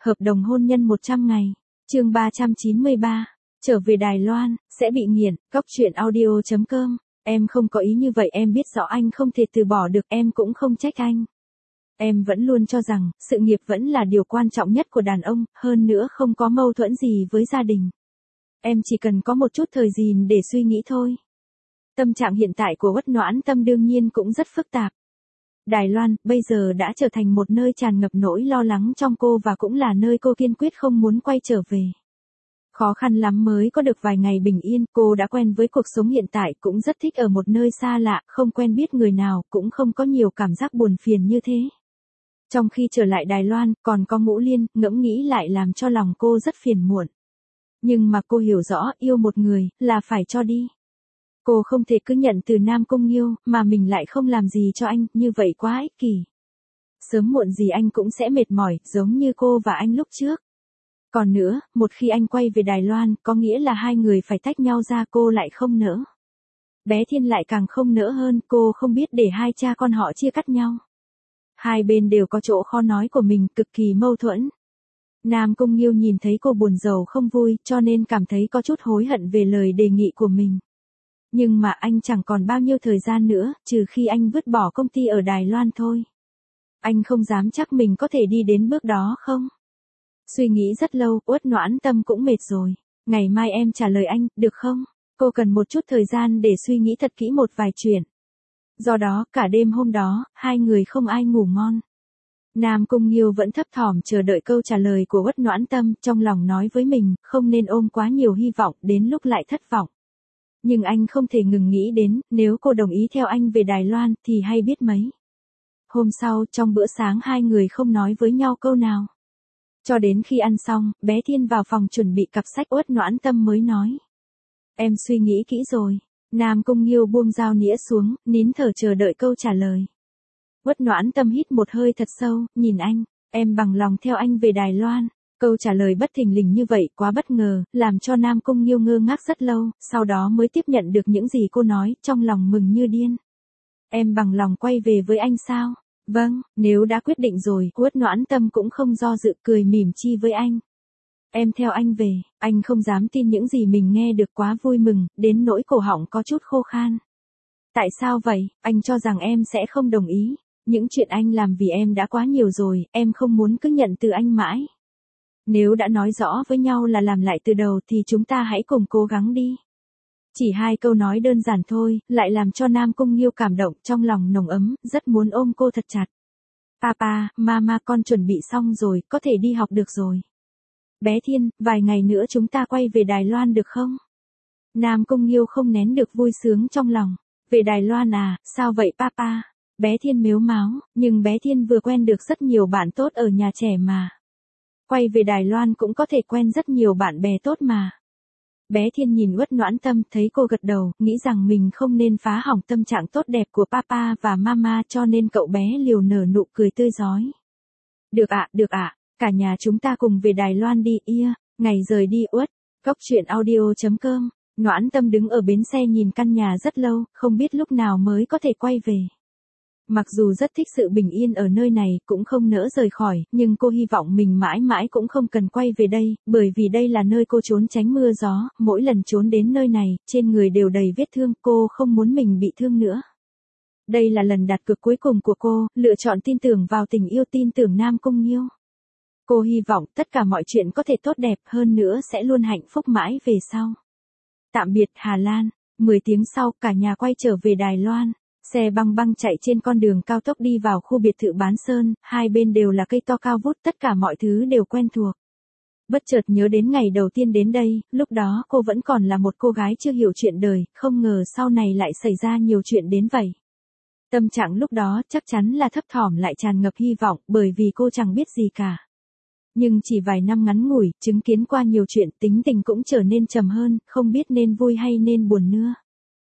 Hợp đồng hôn nhân 100 ngày. Chương 393. Trở về Đài Loan, sẽ bị nghiện. Góc truyện audio.com. Em không có ý như vậy, em biết rõ anh không thể từ bỏ được, em cũng không trách anh. Em vẫn luôn cho rằng, sự nghiệp vẫn là điều quan trọng nhất của đàn ông, hơn nữa không có mâu thuẫn gì với gia đình. Em chỉ cần có một chút thời gian để suy nghĩ thôi. Tâm trạng hiện tại của Uất Noãn Tâm đương nhiên cũng rất phức tạp. Đài Loan, bây giờ đã trở thành một nơi tràn ngập nỗi lo lắng trong cô và cũng là nơi cô kiên quyết không muốn quay trở về. Khó khăn lắm mới có được vài ngày bình yên, cô đã quen với cuộc sống hiện tại, cũng rất thích ở một nơi xa lạ, không quen biết người nào, cũng không có nhiều cảm giác buồn phiền như thế. Trong khi trở lại Đài Loan, còn có Ngũ Liên, ngẫm nghĩ lại làm cho lòng cô rất phiền muộn. Nhưng mà cô hiểu rõ, yêu một người, là phải cho đi. Cô không thể cứ nhận từ Nam Cung Nghiêu, mà mình lại không làm gì cho anh, như vậy quá ích kỷ. Sớm muộn gì anh cũng sẽ mệt mỏi, giống như cô và anh lúc trước. Còn nữa, một khi anh quay về Đài Loan, có nghĩa là hai người phải tách nhau ra, cô lại không nỡ. Bé Thiên lại càng không nỡ hơn, cô không biết để hai cha con họ chia cắt nhau. Hai bên đều có chỗ khó nói của mình, cực kỳ mâu thuẫn. Nam Cung Nghiêu nhìn thấy cô buồn rầu không vui, cho nên cảm thấy có chút hối hận về lời đề nghị của mình. Nhưng mà anh chẳng còn bao nhiêu thời gian nữa, trừ khi anh vứt bỏ công ty ở Đài Loan thôi. Anh không dám chắc mình có thể đi đến bước đó không? Suy nghĩ rất lâu, Uất Noãn Tâm cũng mệt rồi. Ngày mai em trả lời anh, được không? Cô cần một chút thời gian để suy nghĩ thật kỹ một vài chuyện. Do đó, cả đêm hôm đó, hai người không ai ngủ ngon. Nam Cung Nghiêu vẫn thấp thỏm chờ đợi câu trả lời của Uất Noãn Tâm, trong lòng nói với mình, không nên ôm quá nhiều hy vọng, đến lúc lại thất vọng. Nhưng anh không thể ngừng nghĩ đến, nếu cô đồng ý theo anh về Đài Loan, thì hay biết mấy. Hôm sau, trong bữa sáng hai người không nói với nhau câu nào. Cho đến khi ăn xong, bé Thiên vào phòng chuẩn bị cặp sách, Uất Noãn Tâm mới nói. Em suy nghĩ kỹ rồi. Nam Cung Nghiêu buông dao nĩa xuống, nín thở chờ đợi câu trả lời. Uất Noãn Tâm hít một hơi thật sâu, nhìn anh, em bằng lòng theo anh về Đài Loan. Câu trả lời bất thình lình như vậy quá bất ngờ, làm cho Nam Cung Nghiêu ngơ ngác rất lâu, sau đó mới tiếp nhận được những gì cô nói, trong lòng mừng như điên. Em bằng lòng quay về với anh sao? Vâng, nếu đã quyết định rồi, Uất Noãn Tâm cũng không do dự, cười mỉm chi với anh. Em theo anh về, anh không dám tin những gì mình nghe được, quá vui mừng, đến nỗi cổ họng có chút khô khan. Tại sao vậy, anh cho rằng em sẽ không đồng ý. Những chuyện anh làm vì em đã quá nhiều rồi, em không muốn cứ nhận từ anh mãi. Nếu đã nói rõ với nhau là làm lại từ đầu thì chúng ta hãy cùng cố gắng đi. Chỉ hai câu nói đơn giản thôi, lại làm cho Nam Cung Nghiêu cảm động, trong lòng nồng ấm, rất muốn ôm cô thật chặt. Papa, mama, con chuẩn bị xong rồi, có thể đi học được rồi. Bé Thiên, vài ngày nữa chúng ta quay về Đài Loan được không? Nam Cung Nghiêu không nén được vui sướng trong lòng. Về Đài Loan à, sao vậy papa? Bé Thiên mếu máo, nhưng bé Thiên vừa quen được rất nhiều bạn tốt ở nhà trẻ mà. Quay về Đài Loan cũng có thể quen rất nhiều bạn bè tốt mà. Bé Thiên nhìn Uất Noãn Tâm, thấy cô gật đầu, nghĩ rằng mình không nên phá hỏng tâm trạng tốt đẹp của papa và mama, cho nên cậu bé liều nở nụ cười tươi rói. Được ạ, cả nhà chúng ta cùng về Đài Loan đi, ngày rời đi Uất. Góc truyện audio.com. Noãn Tâm đứng ở bến xe nhìn căn nhà rất lâu, không biết lúc nào mới có thể quay về. Mặc dù rất thích sự bình yên ở nơi này, cũng không nỡ rời khỏi, nhưng cô hy vọng mình mãi mãi cũng không cần quay về đây, bởi vì đây là nơi cô trốn tránh mưa gió, mỗi lần trốn đến nơi này, trên người đều đầy vết thương, cô không muốn mình bị thương nữa. Đây là lần đặt cược cuối cùng của cô, lựa chọn tin tưởng vào tình yêu, tin tưởng Nam Cung Nghiêu. Cô hy vọng tất cả mọi chuyện có thể tốt đẹp, hơn nữa sẽ luôn hạnh phúc mãi về sau. Tạm biệt Hà Lan. 10 tiếng sau, cả nhà quay trở về Đài Loan. Xe băng băng chạy trên con đường cao tốc đi vào khu biệt thự bán sơn, hai bên đều là cây to cao vút, tất cả mọi thứ đều quen thuộc. Bất chợt nhớ đến ngày đầu tiên đến đây, lúc đó cô vẫn còn là một cô gái chưa hiểu chuyện đời, không ngờ sau này lại xảy ra nhiều chuyện đến vậy. Tâm trạng lúc đó chắc chắn là thấp thỏm lại tràn ngập hy vọng, bởi vì cô chẳng biết gì cả. Nhưng chỉ vài năm ngắn ngủi, chứng kiến qua nhiều chuyện, tính tình cũng trở nên trầm hơn, không biết nên vui hay nên buồn nữa.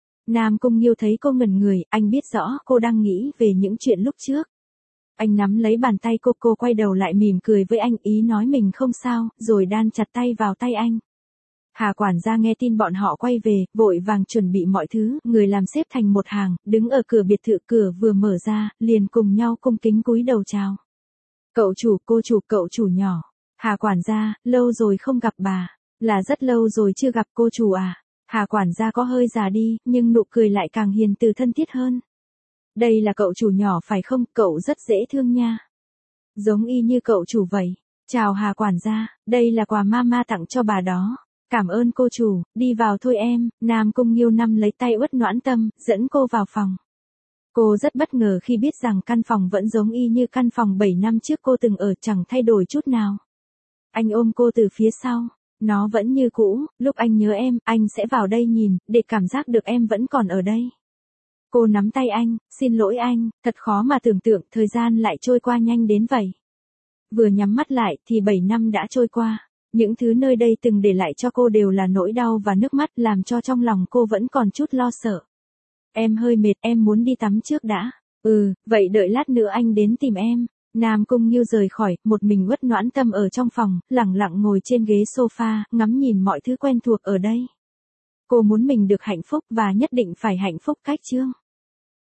Nam Cung Nghiêu thấy cô ngẩn người, anh biết rõ cô đang nghĩ về những chuyện lúc trước. Anh nắm lấy bàn tay cô quay đầu lại mỉm cười với anh, ý nói mình không sao, rồi đan chặt tay vào tay anh. Hà quản gia nghe tin bọn họ quay về, vội vàng chuẩn bị mọi thứ, người làm xếp thành một hàng, đứng ở cửa biệt thự, cửa vừa mở ra, liền cùng nhau cung kính cúi đầu chào. Cậu chủ, cô chủ, cậu chủ nhỏ. Hà quản gia, lâu rồi không gặp bà. Là rất lâu rồi chưa gặp cô chủ à. Hà quản gia có hơi già đi, nhưng nụ cười lại càng hiền từ thân thiết hơn. Đây là cậu chủ nhỏ phải không, cậu rất dễ thương nha. Giống y như cậu chủ vậy. Chào Hà quản gia, đây là quà mama tặng cho bà đó. Cảm ơn cô chủ, đi vào thôi em. Nam Cung Nghiêu Năm lấy tay Uất Noãn Tâm, dẫn cô vào phòng. Cô rất bất ngờ khi biết rằng căn phòng vẫn giống y như căn phòng 7 năm trước cô từng ở, chẳng thay đổi chút nào. Anh ôm cô từ phía sau. Nó vẫn như cũ, lúc anh nhớ em, anh sẽ vào đây nhìn, để cảm giác được em vẫn còn ở đây. Cô nắm tay anh, xin lỗi anh, thật khó mà tưởng tượng thời gian lại trôi qua nhanh đến vậy. Vừa nhắm mắt lại thì 7 năm đã trôi qua. Những thứ nơi đây từng để lại cho cô đều là nỗi đau và nước mắt, làm cho trong lòng cô vẫn còn chút lo sợ. Em hơi mệt, em muốn đi tắm trước đã. Vậy đợi lát nữa anh đến tìm em. Nam Cung Nghiêu rời khỏi, một mình Uất Noãn Tâm ở trong phòng, lẳng lặng ngồi trên ghế sofa, ngắm nhìn mọi thứ quen thuộc ở đây. Cô muốn mình được hạnh phúc và nhất định phải hạnh phúc cách chương.